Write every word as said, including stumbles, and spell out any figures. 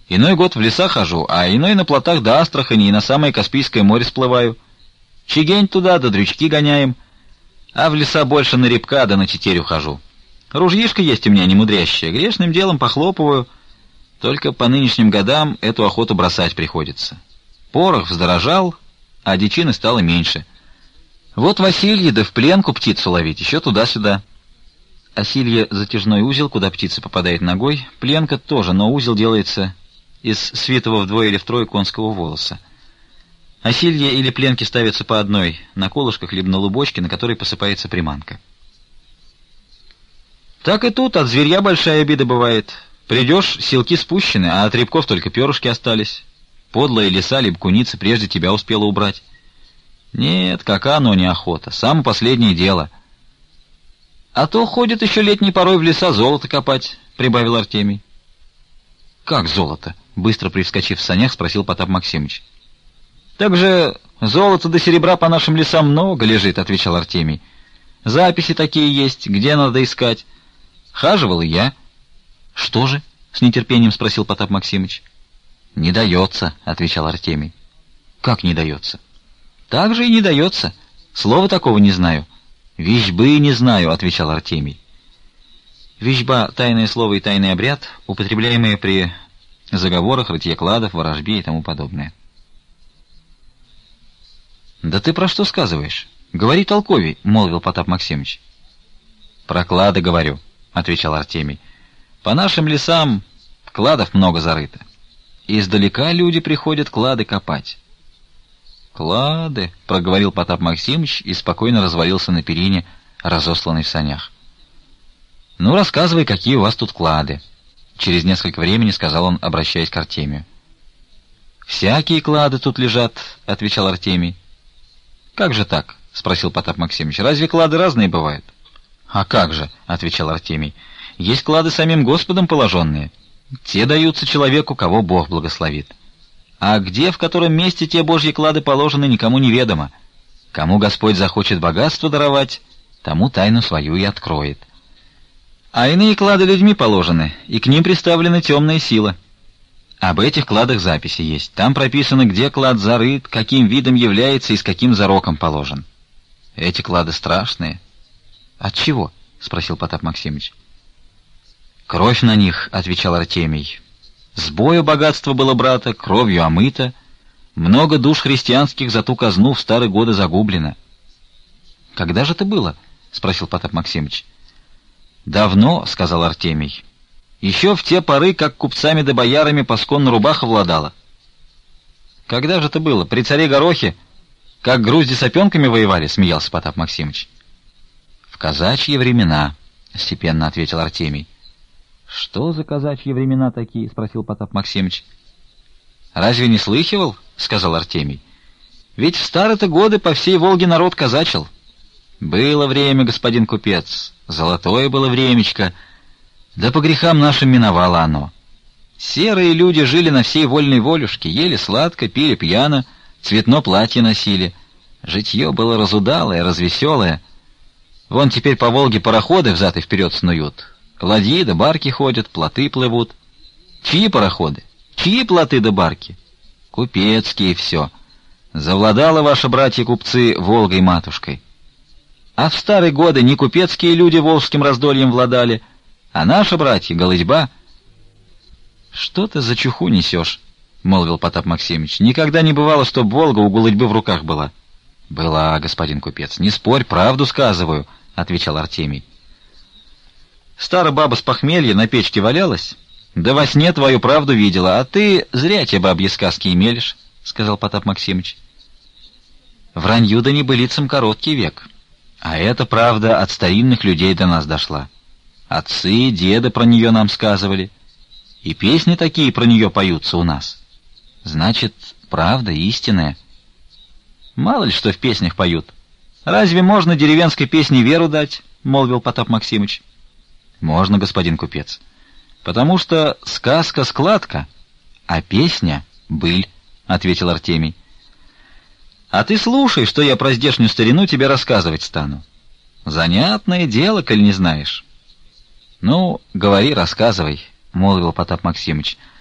Иной год в леса хожу, а иной на плотах до Астрахани и на самое Каспийское море сплываю. Чигень туда, да дрючки гоняем, а в леса больше на репка да на тетерю хожу. Ружьишко есть у меня немудрящее, грешным делом похлопываю, только по нынешним годам эту охоту бросать приходится. Порох вздорожал, а дичины стало меньше. Вот Василье, да в пленку птицу ловить, еще туда-сюда. Осилье — затяжной узел, куда птица попадает ногой, пленка тоже, но узел делается из свитого вдвое или втрое конского волоса. Осилье или пленки ставятся по одной на колышках либо на лубочке, на которой посыпается приманка. Так и тут от зверья большая обида бывает. Придешь, силки спущены, а от рябков только перышки остались. Подлая лиса либо куница прежде тебя успела убрать. Нет, как оно не охота, самое последнее дело. А то ходит еще летней порой в леса золото копать, — прибавил Артемий. Как золото? — быстро привскочив в санях, спросил Потап Максимыч. Так же золота до серебра по нашим лесам много лежит, — отвечал Артемий. Записи такие есть, где надо искать. Хаживал и я. Что же? — с нетерпением спросил Потап Максимыч. Не дается, — отвечал Артемий. Как не дается? Так же и не дается. Слова такого не знаю. Вещбы не знаю, — отвечал Артемий. Вещба — тайное слово и тайный обряд, употребляемые при заговорах, рытье кладов, ворожбе и тому подобное. «Да ты про что сказываешь? Говори толковей», — молвил Потап Максимыч. «Про клады говорю», — отвечал Артемий. «По нашим лесам кладов много зарыто. Издалека люди приходят клады копать». «Клады», — проговорил Потап Максимыч и спокойно развалился на перине, разосланной в санях. «Ну, рассказывай, какие у вас тут клады», — через несколько времени сказал он, обращаясь к Артемию. «Всякие клады тут лежат», — отвечал Артемий. «Как же так?» — спросил Потап Максимыч. «Разве клады разные бывают?» «А как же?» — отвечал Артемий. «Есть клады самим Господом положенные. Те даются человеку, кого Бог благословит. А где, в котором месте те Божьи клады положены, никому неведомо. Кому Господь захочет богатство даровать, тому тайну свою и откроет. А иные клады людьми положены, и к ним приставлена темная сила. Об этих кладах записи есть. Там прописано, где клад зарыт, каким видом является и с каким зароком положен. Эти клады страшные». «От чего?» — спросил Потап Максимыч. «Кровь на них», — отвечал Артемий. «С бою богатство было, брата, кровью омыто. Много душ христианских за ту казну в старые годы загублено». «Когда же это было?» — спросил Потап Максимыч. «Давно», — сказал Артемий. «Еще в те поры, как купцами да боярами пасконна рубаха владала». «Когда же это было? При царе Горохе? Как грузди с опенками воевали?» — смеялся Потап Максимыч. «В казачьи времена», — степенно ответил Артемий. «Что за казачьи времена такие?» — спросил Потап Максимыч. «Разве не слыхивал?» — сказал Артемий. «Ведь в старые-то годы по всей Волге народ казачил. Было время, господин купец, золотое было времечко, да по грехам нашим миновало оно. Серые люди жили на всей вольной волюшке, ели сладко, пили пьяно, цветно платье носили. Житье было разудалое, развеселое. Вон теперь по Волге пароходы взад и вперед снуют. Ладьи да барки ходят, плоты плывут. Чьи пароходы? Чьи плоты да барки? Купецкие все. Завладало ваши братья-купцы Волгой-матушкой. А в старые годы не купецкие люди волжским раздольем владали, а наши братья — голытьба». «Что ты за чуху несешь?» — молвил Потап Максимыч. «Никогда не бывало, чтоб Волга у голытьбы в руках была». «Была, господин купец, не спорь, правду сказываю», — отвечал Артемий. «Старая баба с похмелья на печке валялась, да во сне твою правду видела, а ты зря те бабьи сказки мелешь», — сказал Потап Максимыч. «Вранью да небылицам короткий век, а эта правда от старинных людей до нас дошла. Отцы и деды про нее нам сказывали, и песни такие про нее поются у нас. Значит, правда истинная». «Мало ли что в песнях поют. Разве можно деревенской песне веру дать?» — молвил Потап Максимыч. «Можно, господин купец, потому что сказка — складка, а песня — быль», — ответил Артемий. «А ты слушай, что я про здешнюю старину тебе рассказывать стану. Занятное дело, коль не знаешь». «Ну, говори, рассказывай», — молвил Потап Максимыч.